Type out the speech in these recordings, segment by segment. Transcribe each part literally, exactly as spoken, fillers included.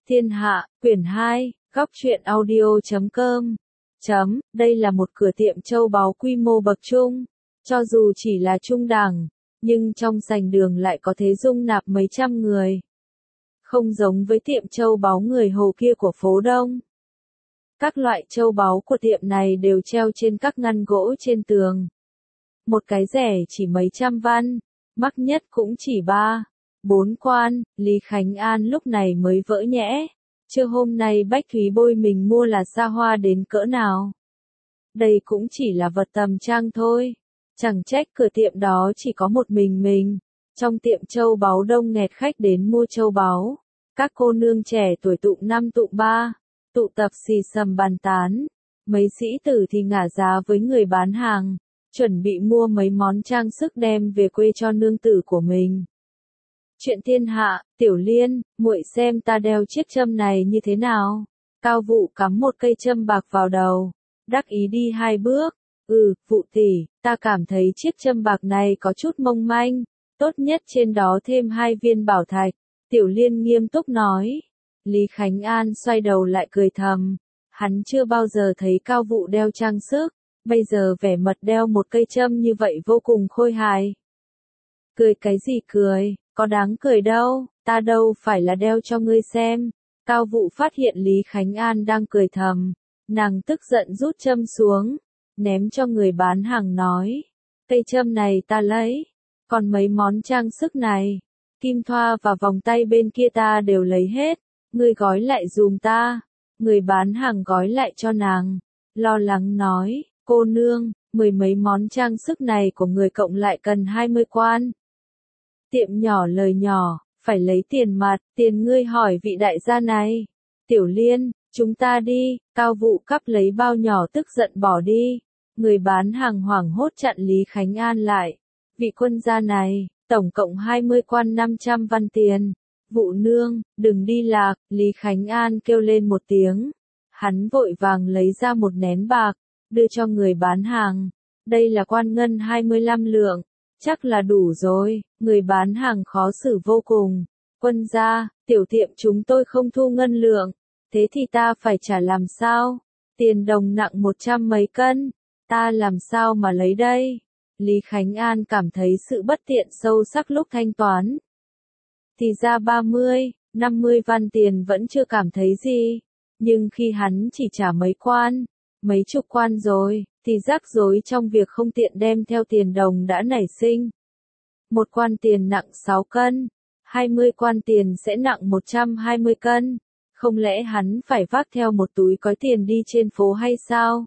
Thiên Hạ, quyển hai, góc truyện audio chấm com. Chấm, đây là một cửa tiệm châu báu quy mô bậc trung. Cho dù chỉ là trung đẳng, nhưng trong sảnh đường lại có thể dung nạp mấy trăm người. Không giống với tiệm châu báu người Hồ kia của phố Đông. Các loại châu báu của tiệm này đều treo trên các ngăn gỗ trên tường. Một cái rẻ chỉ mấy trăm văn, mắc nhất cũng chỉ ba, bốn quan. Lý Khánh An lúc này mới vỡ nhẽ. Chưa hôm nay Bách Thúy Bôi mình mua là xa hoa đến cỡ nào. Đây cũng chỉ là vật tầm trang thôi. Chẳng trách cửa tiệm đó chỉ có một mình mình. Trong tiệm châu báu đông nghẹt khách đến mua châu báu. Các cô nương trẻ tuổi tụ năm tụ ba, tụ tập xì xầm bàn tán. Mấy sĩ tử thì ngả giá với người bán hàng, chuẩn bị mua mấy món trang sức đem về quê cho nương tử của mình. Chuyện thiên hạ, Tiểu Liên, muội xem ta đeo chiếc châm này như thế nào? Cao Vụ cắm một cây châm bạc vào đầu, đắc ý đi hai bước. Ừ, Vụ tỷ, ta cảm thấy chiếc châm bạc này có chút mong manh, tốt nhất trên đó thêm hai viên bảo thạch. Tiểu Liên nghiêm túc nói. Lý Khánh An xoay đầu lại cười thầm, hắn chưa bao giờ thấy Cao Vụ đeo trang sức, bây giờ vẻ mặt đeo một cây châm như vậy vô cùng khôi hài. Cười cái gì cười? Có đáng cười đâu, ta đâu phải là đeo cho ngươi xem. Cao Vụ phát hiện Lý Khánh An đang cười thầm, nàng tức giận rút châm xuống, ném cho người bán hàng nói, cây châm này ta lấy, còn mấy món trang sức này, kim thoa và vòng tay bên kia ta đều lấy hết, ngươi gói lại dùm ta. Người bán hàng gói lại cho nàng, lo lắng nói, cô nương, mười mấy món trang sức này của người cộng lại cần hai mươi quan. Tiệm nhỏ lời nhỏ, phải lấy tiền mặt, tiền ngươi hỏi vị đại gia này. Tiểu Liên, chúng ta đi. Cao Vụ cắp lấy bao nhỏ tức giận bỏ đi. Người bán hàng hoảng hốt chặn Lý Khánh An lại. Vị quân gia này, tổng cộng hai mươi quan năm trăm văn tiền. Vụ nương, đừng đi lạc. Lý Khánh An kêu lên một tiếng. Hắn vội vàng lấy ra một nén bạc, đưa cho người bán hàng. Đây là quan ngân hai mươi lăm lượng. Chắc là đủ rồi. Người bán hàng khó xử vô cùng. Quân gia, tiểu tiệm chúng tôi không thu ngân lượng. Thế thì ta phải trả làm sao? Tiền đồng nặng một trăm mấy cân. Ta làm sao mà lấy đây? Lý Khánh An cảm thấy sự bất tiện sâu sắc lúc thanh toán. Thì ra ba mươi, năm mươi văn tiền vẫn chưa cảm thấy gì. Nhưng khi hắn chỉ trả mấy quan, mấy chục quan rồi, thì rắc rối trong việc không tiện đem theo tiền đồng đã nảy sinh. Một quan tiền nặng sáu cân, hai mươi quan tiền sẽ nặng một trăm hai mươi cân. Không lẽ hắn phải vác theo một túi có tiền đi trên phố hay sao?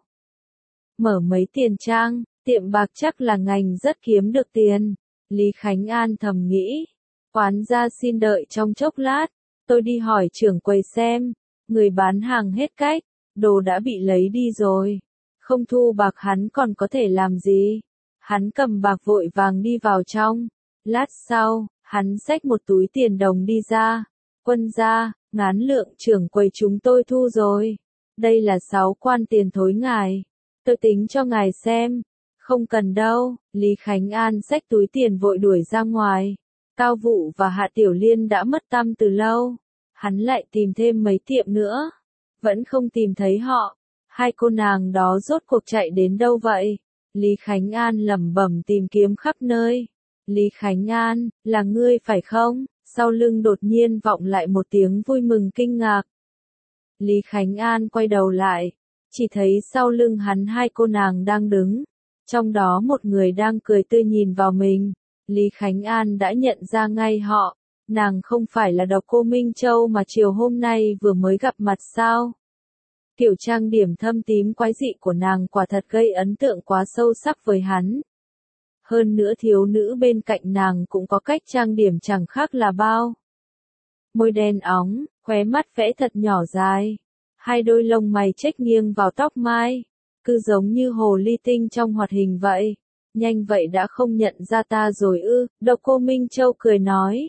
Mở mấy tiền trang, tiệm bạc chắc là ngành rất kiếm được tiền. Lý Khánh An thầm nghĩ. Quán gia xin đợi trong chốc lát, tôi đi hỏi trưởng quầy xem. Người bán hàng hết cách, đồ đã bị lấy đi rồi. Không thu bạc hắn còn có thể làm gì? Hắn cầm bạc vội vàng đi vào trong. Lát sau, hắn xách một túi tiền đồng đi ra. Quân gia, ngán lượng trưởng quầy chúng tôi thu rồi. Đây là sáu quan tiền thối ngài. Tôi tính cho ngài xem. Không cần đâu. Lý Khánh An xách túi tiền vội đuổi ra ngoài. Cao Vụ và Hạ Tiểu Liên đã mất tăm từ lâu. Hắn lại tìm thêm mấy tiệm nữa. Vẫn không tìm thấy họ. Hai cô nàng đó rốt cuộc chạy đến đâu vậy? Lý Khánh An lẩm bẩm tìm kiếm khắp nơi. Lý Khánh An, là ngươi phải không? Sau lưng đột nhiên vọng lại một tiếng vui mừng kinh ngạc. Lý Khánh An quay đầu lại. Chỉ thấy sau lưng hắn hai cô nàng đang đứng. Trong đó một người đang cười tươi nhìn vào mình. Lý Khánh An đã nhận ra ngay họ. Nàng không phải là Độc Cô Minh Châu mà chiều hôm nay vừa mới gặp mặt sao? Kiểu trang điểm thâm tím quái dị của nàng quả thật gây ấn tượng quá sâu sắc với hắn. Hơn nữa thiếu nữ bên cạnh nàng cũng có cách trang điểm chẳng khác là bao. Môi đen óng, khóe mắt vẽ thật nhỏ dài. Hai đôi lông mày chếch nghiêng vào tóc mai. Cứ giống như hồ ly tinh trong hoạt hình vậy. Nhanh vậy đã không nhận ra ta rồi ư? Độc Cô Minh Châu cười nói.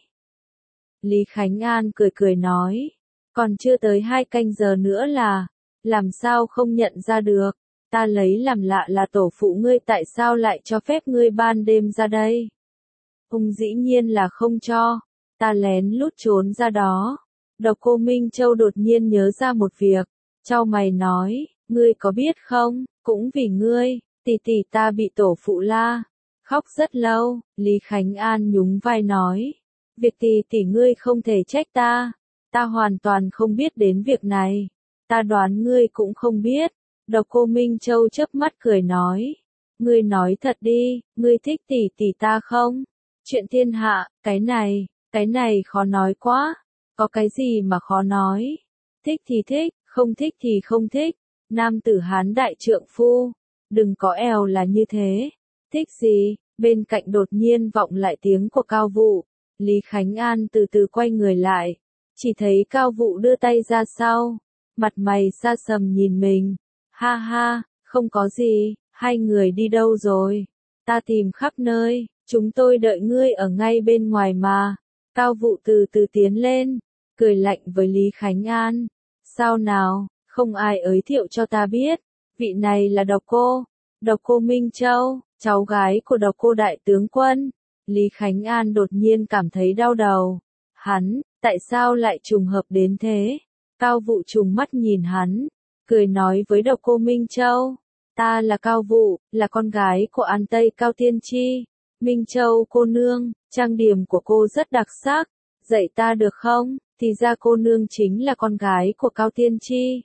Lý Khánh An cười cười nói. Còn chưa tới hai canh giờ nữa là, làm sao không nhận ra được, ta lấy làm lạ là tổ phụ ngươi tại sao lại cho phép ngươi ban đêm ra đây. Ông dĩ nhiên là không cho, ta lén lút trốn ra đó. Độc Cô Minh Châu đột nhiên nhớ ra một việc, chau mày nói, ngươi có biết không, cũng vì ngươi, tỷ tỷ ta bị tổ phụ la, khóc rất lâu. Lý Khánh An nhún vai nói, việc tỷ tỷ ngươi không thể trách ta, ta hoàn toàn không biết đến việc này, ta đoán ngươi cũng không biết. Độc Cô Minh Châu chớp mắt cười nói, ngươi nói thật đi, ngươi thích tỷ tỷ ta không? Chuyện thiên hạ, cái này, cái này khó nói quá, có cái gì mà khó nói, thích thì thích, không thích thì không thích, nam tử Hán đại trượng phu, đừng có eo là như thế, thích gì? Bên cạnh đột nhiên vọng lại tiếng của Cao Vụ, Lý Khánh An từ từ quay người lại, chỉ thấy Cao Vụ đưa tay ra sau, mặt mày xa sầm nhìn mình, ha ha, không có gì, hai người đi đâu rồi? Ta tìm khắp nơi, chúng tôi đợi ngươi ở ngay bên ngoài mà. Cao Vụ từ từ tiến lên, cười lạnh với Lý Khánh An, sao nào, không ai giới thiệu cho ta biết, vị này là Độc Cô, Độc Cô Minh Châu, cháu gái của Độc Cô đại tướng quân. Lý Khánh An đột nhiên cảm thấy đau đầu, hắn, tại sao lại trùng hợp đến thế? Cao Vụ trùng mắt nhìn hắn, cười nói với Độc Cô Minh Châu, ta là Cao Vụ, là con gái của An Tây Cao Tiên Chi. Minh Châu cô nương, trang điểm của cô rất đặc sắc, dạy ta được không? Thì ra cô nương chính là con gái của Cao Tiên Chi.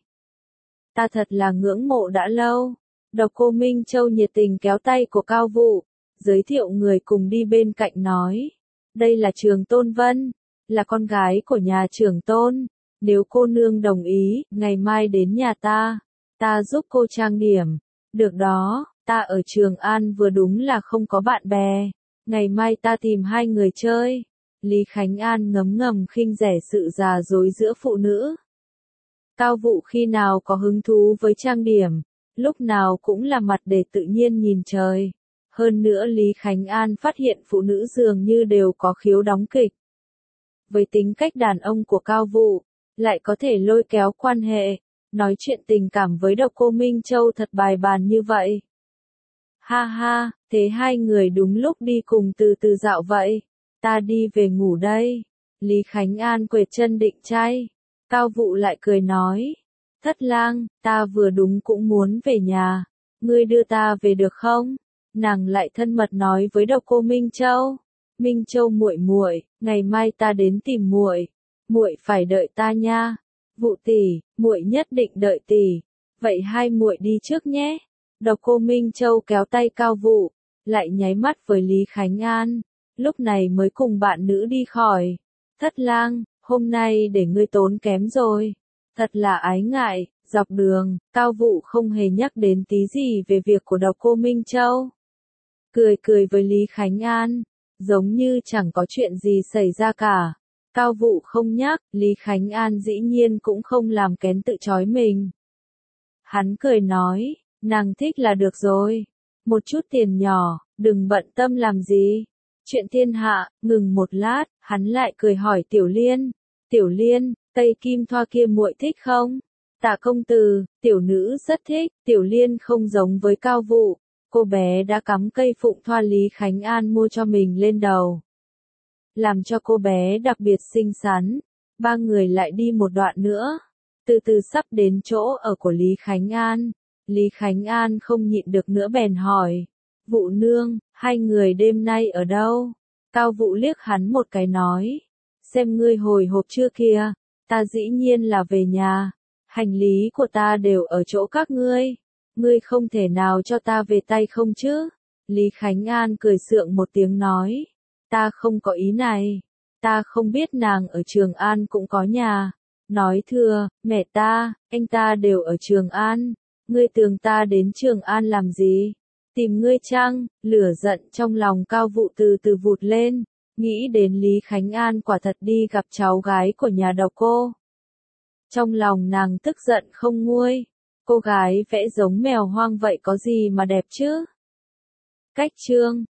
Ta thật là ngưỡng mộ đã lâu. Độc Cô Minh Châu nhiệt tình kéo tay của Cao Vụ, giới thiệu người cùng đi bên cạnh nói, đây là Trường Tôn Vân, là con gái của nhà Trường Tôn. Nếu cô nương đồng ý, ngày mai đến nhà ta, ta giúp cô trang điểm. Được đó, ta ở Trường An vừa đúng là không có bạn bè, ngày mai ta tìm hai người chơi. Lý Khánh An ngấm ngầm khinh rẻ sự già dối giữa phụ nữ. Cao Vụ khi nào có hứng thú với trang điểm, lúc nào cũng là mặt để tự nhiên nhìn trời. Hơn nữa Lý Khánh An phát hiện phụ nữ dường như đều có khiếu đóng kịch. Với tính cách đàn ông của Cao Vụ, lại có thể lôi kéo quan hệ, nói chuyện tình cảm với Độc Cô Minh Châu thật bài bàn như vậy. Ha ha, thế hai người đúng lúc đi cùng từ từ dạo vậy, ta đi về ngủ đây. Lý Khánh An quệt chân định chay, Cao Vụ lại cười nói, Thất lang, ta vừa đúng cũng muốn về nhà, ngươi đưa ta về được không? Nàng lại thân mật nói với Độc Cô Minh Châu, Minh Châu muội muội, ngày mai ta đến tìm muội, muội phải đợi ta nha. Vụ tỷ, muội nhất định đợi tỷ. Vậy hai muội đi trước nhé. Độc Cô Minh Châu kéo tay Cao Vụ, lại nháy mắt với Lý Khánh An, lúc này mới cùng bạn nữ đi khỏi. Thất lang, hôm nay để ngươi tốn kém rồi. Thật là ái ngại. Dọc đường, Cao Vụ không hề nhắc đến tí gì về việc của Độc Cô Minh Châu. Cười cười với Lý Khánh An, giống như chẳng có chuyện gì xảy ra cả. Cao Vụ không nhắc, Lý Khánh An dĩ nhiên cũng không làm kén tự chói mình. Hắn cười nói, nàng thích là được rồi. Một chút tiền nhỏ, đừng bận tâm làm gì. Chuyện thiên hạ, ngừng một lát, hắn lại cười hỏi Tiểu Liên. Tiểu Liên, cây kim thoa kia muội thích không? Tạ công tử, tiểu nữ rất thích. Tiểu Liên không giống với Cao Vụ, cô bé đã cắm cây phụng thoa Lý Khánh An mua cho mình lên đầu, làm cho cô bé đặc biệt xinh xắn. Ba người lại đi một đoạn nữa, từ từ sắp đến chỗ ở của Lý Khánh An. Lý Khánh An không nhịn được nữa bèn hỏi, Vụ nương, hai người đêm nay ở đâu? Cao Vụ liếc hắn một cái nói, xem ngươi hồi hộp chưa kìa, ta dĩ nhiên là về nhà, hành lý của ta đều ở chỗ các ngươi, ngươi không thể nào cho ta về tay không chứ? Lý Khánh An cười sượng một tiếng nói, ta không có ý này, ta không biết nàng ở Trường An cũng có nhà. Nói thừa, mẹ ta, anh ta đều ở Trường An, ngươi tưởng ta đến Trường An làm gì? Tìm ngươi chăng? Lửa giận trong lòng Cao Vụ từ từ vụt lên, nghĩ đến Lý Khánh An quả thật đi gặp cháu gái của nhà Độc Cô. Trong lòng nàng tức giận không nguôi, cô gái vẽ giống mèo hoang vậy có gì mà đẹp chứ? Cách chương